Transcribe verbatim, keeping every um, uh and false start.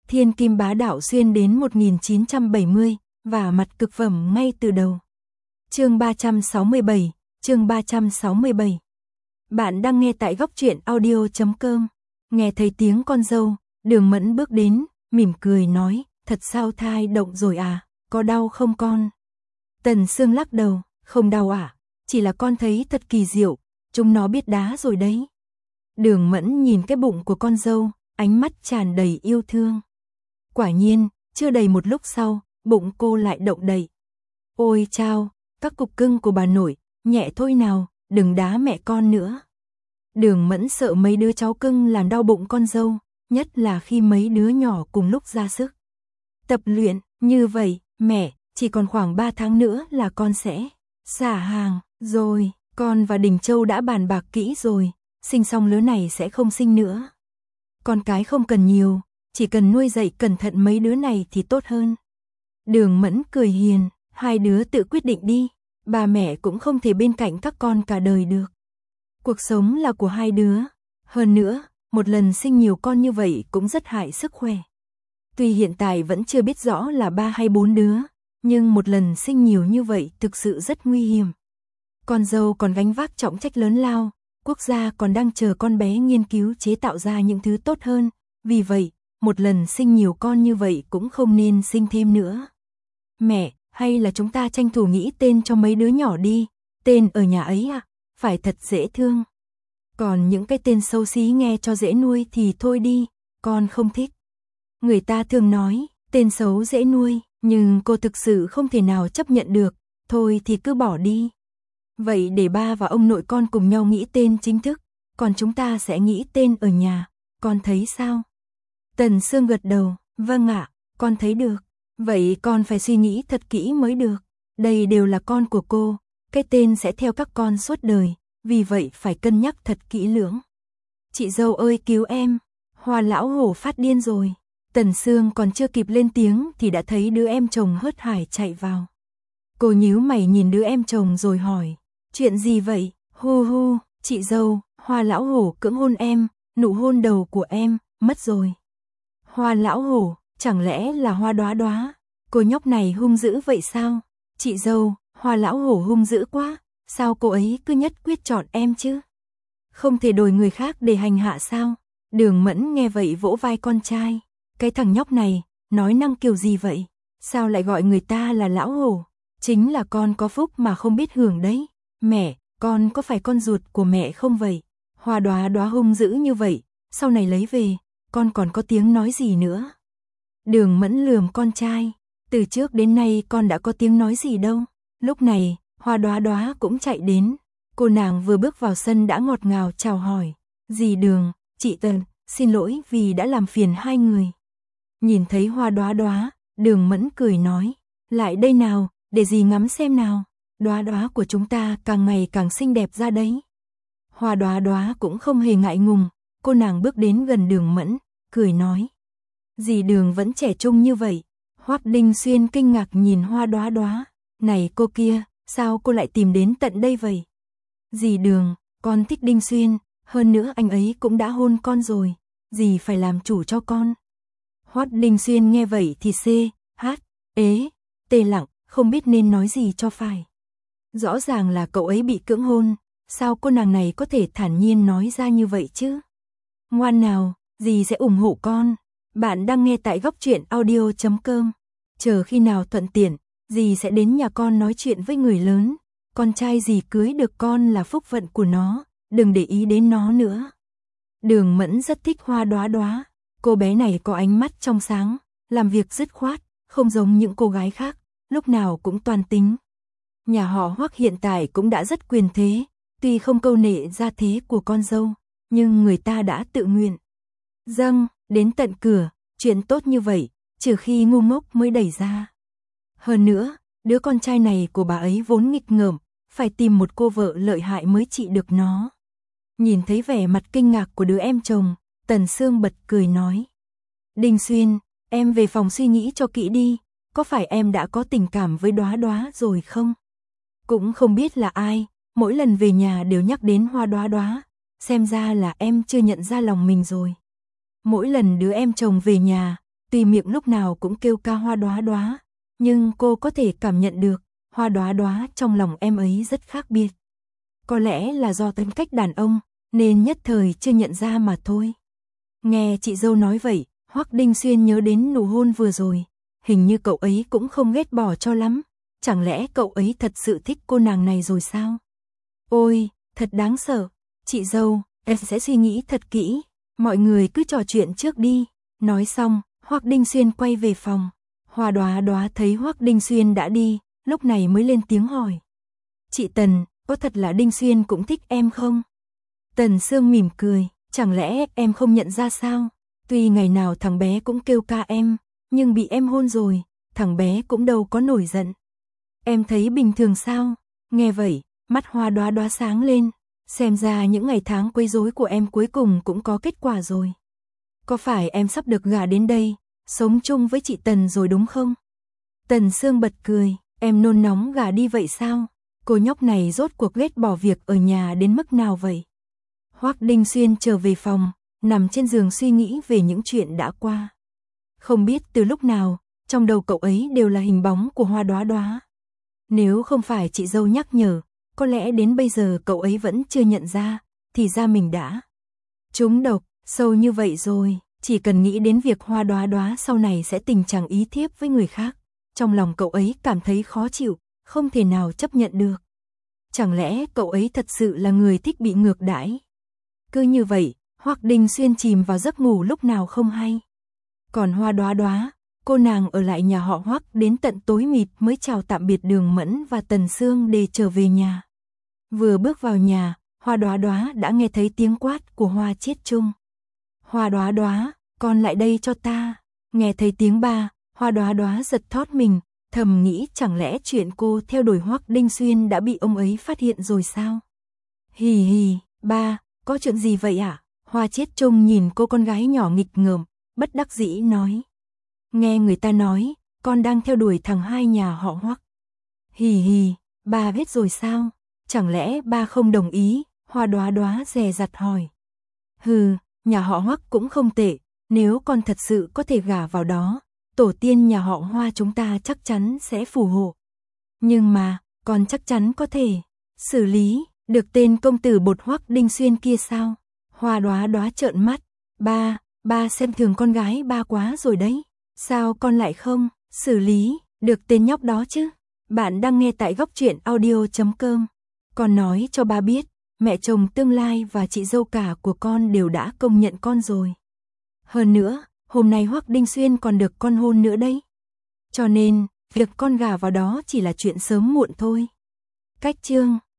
Thiên kim bá đạo xuyên đến một nghìn chín trăm bảy mươi, và mặt cực phẩm ngay từ đầu. Chương ba trăm sáu mươi bảy, chương ba trăm sáu mươi bảy. Bạn đang nghe tại góc truyện audio chấm com. Nghe thấy tiếng con dâu, Đường Mẫn bước đến, mỉm cười nói, thật sao thai động rồi à, có đau không con? Tần Sương lắc đầu, không đau à, chỉ là con thấy thật kỳ diệu, chúng nó biết đá rồi đấy. Đường Mẫn nhìn cái bụng của con dâu, ánh mắt tràn đầy yêu thương. Quả nhiên, chưa đầy một lúc sau, bụng cô lại động đậy. Ôi chao, các cục cưng của bà nội, nhẹ thôi nào, đừng đá mẹ con nữa. Đường Mẫn sợ mấy đứa cháu cưng làm đau bụng con dâu, nhất là khi mấy đứa nhỏ cùng lúc ra sức tập luyện, như vậy, mẹ, chỉ còn khoảng ba tháng nữa là con sẽ xả hàng, rồi, con và Đình Châu đã bàn bạc kỹ rồi, sinh xong lứa này sẽ không sinh nữa. Con cái không cần nhiều, chỉ cần nuôi dạy cẩn thận mấy đứa này thì tốt hơn. Đường Mẫn cười hiền, hai đứa tự quyết định đi, bà mẹ cũng không thể bên cạnh các con cả đời được. Cuộc sống là của hai đứa, hơn nữa, một lần sinh nhiều con như vậy cũng rất hại sức khỏe. Tuy hiện tại vẫn chưa biết rõ là ba hay bốn đứa, nhưng một lần sinh nhiều như vậy thực sự rất nguy hiểm. Con dâu còn gánh vác trọng trách lớn lao, quốc gia còn đang chờ con bé nghiên cứu chế tạo ra những thứ tốt hơn, vì vậy, một lần sinh nhiều con như vậy cũng không nên sinh thêm nữa. Mẹ, hay là chúng ta tranh thủ nghĩ tên cho mấy đứa nhỏ đi, tên ở nhà ấy à, phải thật dễ thương. Còn những cái tên xấu xí nghe cho dễ nuôi thì thôi đi, con không thích. Người ta thường nói, tên xấu dễ nuôi, nhưng cô thực sự không thể nào chấp nhận được, thôi thì cứ bỏ đi. Vậy để ba và ông nội con cùng nhau nghĩ tên chính thức, còn chúng ta sẽ nghĩ tên ở nhà, con thấy sao? Tần Sương gật đầu, vâng ạ, con thấy được. Vậy con phải suy nghĩ thật kỹ mới được. Đây đều là con của cô, cái tên sẽ theo các con suốt đời, vì vậy phải cân nhắc thật kỹ lưỡng. Chị dâu ơi cứu em, Hoa lão hổ phát điên rồi. Tần Sương còn chưa kịp lên tiếng thì đã thấy đứa em chồng hớt hải chạy vào. Cô nhíu mày nhìn đứa em chồng rồi hỏi, chuyện gì vậy? Hu hu, chị dâu, Hoa lão hổ cưỡng hôn em, nụ hôn đầu của em, mất rồi. Hoa lão hổ, chẳng lẽ là Hoa Đóa Đóa? Cô nhóc này hung dữ vậy sao? Chị dâu, Hoa lão hổ hung dữ quá, sao cô ấy cứ nhất quyết chọn em chứ? Không thể đổi người khác để hành hạ sao? Đường Mẫn nghe vậy vỗ vai con trai, cái thằng nhóc này, nói năng kiểu gì vậy? Sao lại gọi người ta là lão hổ? Chính là con có phúc mà không biết hưởng đấy. Mẹ, con có phải con ruột của mẹ không vậy? Hoa Đóa Đóa hung dữ như vậy, sau này lấy về, con còn có tiếng nói gì nữa? Đường Mẫn lườm con trai, từ trước đến nay con đã có tiếng nói gì đâu. Lúc này, Hoa Đóa Đóa cũng chạy đến, cô nàng vừa bước vào sân đã ngọt ngào chào hỏi, dì Đường, chị Tần, xin lỗi vì đã làm phiền hai người. Nhìn thấy Hoa Đóa Đóa, Đường Mẫn cười nói, lại đây nào, để dì ngắm xem nào, đóa đóa của chúng ta càng ngày càng xinh đẹp ra đấy. Hoa Đóa Đóa cũng không hề ngại ngùng, cô nàng bước đến gần Đường Mẫn, cười nói, dì Đường vẫn trẻ trung như vậy. Hoắc Đinh Xuyên kinh ngạc nhìn Hoa Đóa Đóa, này cô kia, sao cô lại tìm đến tận đây vậy? Dì Đường, con thích Đinh Xuyên, hơn nữa anh ấy cũng đã hôn con rồi, dì phải làm chủ cho con. Hoắc Đinh Xuyên nghe vậy thì xê, hát, ế, tê lặng, không biết nên nói gì cho phải. Rõ ràng là cậu ấy bị cưỡng hôn, sao cô nàng này có thể thản nhiên nói ra như vậy chứ? Ngoan nào, dì sẽ ủng hộ con. Bạn đang nghe tại góc truyện audio chấm com. Chờ khi nào thuận tiện, dì sẽ đến nhà con nói chuyện với người lớn. Con trai dì cưới được con là phúc vận của nó, đừng để ý đến nó nữa. Đường Mẫn rất thích Hoa Đóa Đóa, cô bé này có ánh mắt trong sáng, làm việc dứt khoát, không giống những cô gái khác, lúc nào cũng toan tính. Nhà họ Hoắc hiện tại cũng đã rất quyền thế, tuy không câu nệ gia thế của con dâu, nhưng người ta đã tự nguyện dâng đến tận cửa, chuyện tốt như vậy, trừ khi ngu ngốc mới đẩy ra. Hơn nữa, đứa con trai này của bà ấy vốn nghịch ngợm, phải tìm một cô vợ lợi hại mới trị được nó. Nhìn thấy vẻ mặt kinh ngạc của đứa em chồng, Tần Sương bật cười nói, Đinh Xuyên, em về phòng suy nghĩ cho kỹ đi, có phải em đã có tình cảm với Đóa Đóa rồi không? Cũng không biết là ai, mỗi lần về nhà đều nhắc đến Hoa Đóa Đóa, xem ra là em chưa nhận ra lòng mình rồi. Mỗi lần đứa em chồng về nhà, Tuy miệng lúc nào cũng kêu ca Hoa Đóa Đóa, nhưng cô có thể cảm nhận được, Hoa Đóa Đóa trong lòng em ấy rất khác biệt. Có lẽ là do tính cách đàn ông, nên nhất thời chưa nhận ra mà thôi. Nghe chị dâu nói vậy, Hoắc Đinh Xuyên nhớ đến nụ hôn vừa rồi, hình như cậu ấy cũng không ghét bỏ cho lắm, chẳng lẽ cậu ấy thật sự thích cô nàng này rồi sao? Ôi, thật đáng sợ, chị dâu, em sẽ suy nghĩ thật kỹ, mọi người cứ trò chuyện trước đi. Nói xong, Hoắc Đinh Xuyên quay về phòng. Hoa Đóa Đóa thấy Hoắc Đinh Xuyên đã đi, lúc này mới lên tiếng hỏi. Chị Tần, có thật là Đinh Xuyên cũng thích em không? Tần Sương mỉm cười, chẳng lẽ em không nhận ra sao? Tuy ngày nào thằng bé cũng kêu ca em, nhưng bị em hôn rồi, thằng bé cũng đâu có nổi giận. Em thấy bình thường sao? Nghe vậy, mắt Hoa Đóa Đóa sáng lên, xem ra những ngày tháng quấy rối của em cuối cùng cũng có kết quả rồi. Có phải em sắp được gả đến đây, sống chung với chị Tần rồi đúng không? Tần Sương bật cười, em nôn nóng gả đi vậy sao? Cô nhóc này rốt cuộc ghét bỏ việc ở nhà đến mức nào vậy? Hoắc Đinh Xuyên trở về phòng, nằm trên giường suy nghĩ về những chuyện đã qua. Không biết từ lúc nào, trong đầu cậu ấy đều là hình bóng của Hoa Đóa Đóa. Nếu không phải chị dâu nhắc nhở, có lẽ đến bây giờ cậu ấy vẫn chưa nhận ra, thì ra mình đã trúng độc, sâu như vậy rồi. Chỉ cần nghĩ đến việc Hoa Đóa Đóa sau này sẽ tình trạng ý thiếp với người khác, trong lòng cậu ấy cảm thấy khó chịu, không thể nào chấp nhận được. Chẳng lẽ cậu ấy thật sự là người thích bị ngược đãi? Cứ như vậy, Hoắc Đinh Xuyên chìm vào giấc ngủ lúc nào không hay. Còn Hoa Đóa Đóa, cô nàng ở lại nhà họ Hoắc đến tận tối mịt mới chào tạm biệt Đường Mẫn và Tần Sương để trở về nhà. Vừa bước vào nhà, Hoa Đóa Đóa đã nghe thấy tiếng quát của Hoa Chiết Trung. Hoa Đóa Đóa, con lại đây cho ta. Nghe thấy tiếng ba, Hoa Đóa Đóa giật thót mình, thầm nghĩ chẳng lẽ chuyện cô theo đuổi Hoắc Đinh Xuyên đã bị ông ấy phát hiện rồi sao? Hì hì, ba, có chuyện gì vậy ạ? À? Hoa Chiết Trung nhìn cô con gái nhỏ nghịch ngợm, bất đắc dĩ nói. Nghe người ta nói, con đang theo đuổi thằng hai nhà họ Hoắc. Hì hì, ba biết rồi sao? Chẳng lẽ ba không đồng ý? Hoa Đóa Đóa dè dặt hỏi. Hừ, nhà họ Hoắc cũng không tệ, nếu con thật sự có thể gả vào đó, tổ tiên nhà họ Hoa chúng ta chắc chắn sẽ phù hộ. Nhưng mà, con chắc chắn có thể xử lý được tên công tử bột Hoắc Đinh Xuyên kia sao? Hoa Đóa Đóa trợn mắt. Ba, ba xem thường con gái ba quá rồi đấy. Sao con lại không xử lý được tên nhóc đó chứ? Bạn đang nghe tại góc truyện audio chấm com. Con nói cho ba biết, mẹ chồng tương lai và chị dâu cả của con đều đã công nhận con rồi. Hơn nữa, hôm nay Hoắc Đinh Xuyên còn được con hôn nữa đấy. Cho nên, việc con gả vào đó chỉ là chuyện sớm muộn thôi. Cách chương